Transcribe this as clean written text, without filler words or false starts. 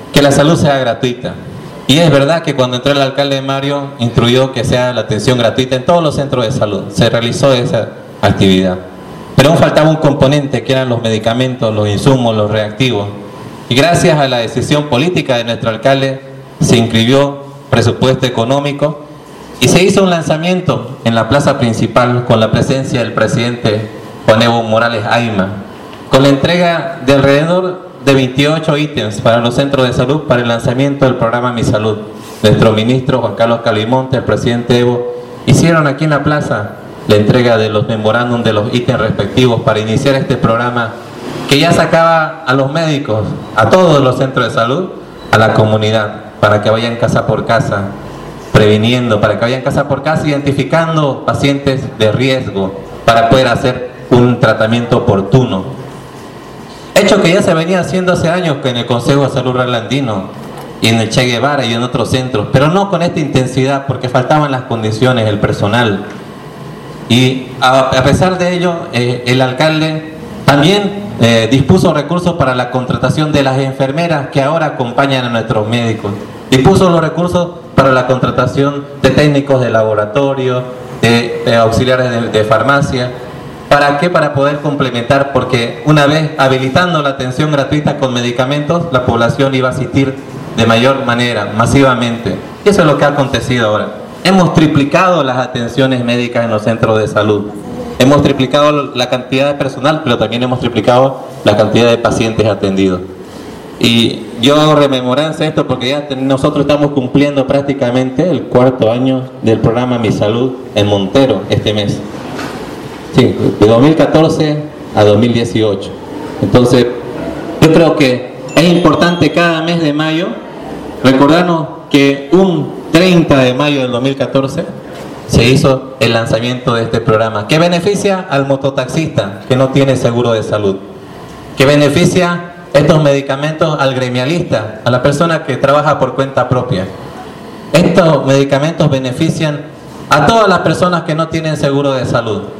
que la salud sea gratuita. Y es verdad que cuando entró el alcalde Mario, instruyó que sea la atención gratuita en todos los centros de salud. Se realizó esa actividad. Pero aún faltaba un componente que eran los medicamentos, los insumos, los reactivos. Y gracias a la decisión política de nuestro alcalde, se inscribió presupuesto económico y se hizo un lanzamiento en la plaza principal con la presencia del presidente Juan Evo Morales Ayma, con la entrega de alrededor de 28 ítems para los centros de salud para el lanzamiento del programa Mi Salud. Nuestro ministro Juan Carlos Calimonte, el presidente Evo, hicieron aquí en la plaza la entrega de los memorándum de los ítems respectivos para iniciar este programa que ya sacaba a los médicos, a todos los centros de salud, a la comunidad, para que vayan casa por casa, previniendo, para que vayan casa por casa, identificando pacientes de riesgo, para poder hacer un tratamiento oportuno. Hecho que ya se venía haciendo hace años en el Consejo de Salud Rural Andino y en el Che Guevara y en otros centros, pero no con esta intensidad porque faltaban las condiciones, el personal. Y a pesar de ello, el alcalde también dispuso recursos para la contratación de las enfermeras que ahora acompañan a nuestros médicos. Dispuso los recursos para la contratación de técnicos de laboratorio, de auxiliares de farmacia. ¿Para qué? Para poder complementar, porque una vez habilitando la atención gratuita con medicamentos, la población iba a asistir de mayor manera, masivamente. Y eso es lo que ha acontecido ahora. Hemos triplicado las atenciones médicas en los centros de salud. Hemos triplicado la cantidad de personal, pero también hemos triplicado la cantidad de pacientes atendidos. Y yo hago rememoranza esto porque ya nosotros estamos cumpliendo prácticamente el 4º año del programa Mi Salud en Montero este mes. Sí, de 2014 a 2018. Entonces, yo creo que es importante cada mes de mayo recordarnos que un 30 de mayo del 2014 se hizo el lanzamiento de este programa que beneficia al mototaxista que no tiene seguro de salud, que beneficia estos medicamentos al gremialista, a la persona que trabaja por cuenta propia. Estos medicamentos benefician a todas las personas que no tienen seguro de salud.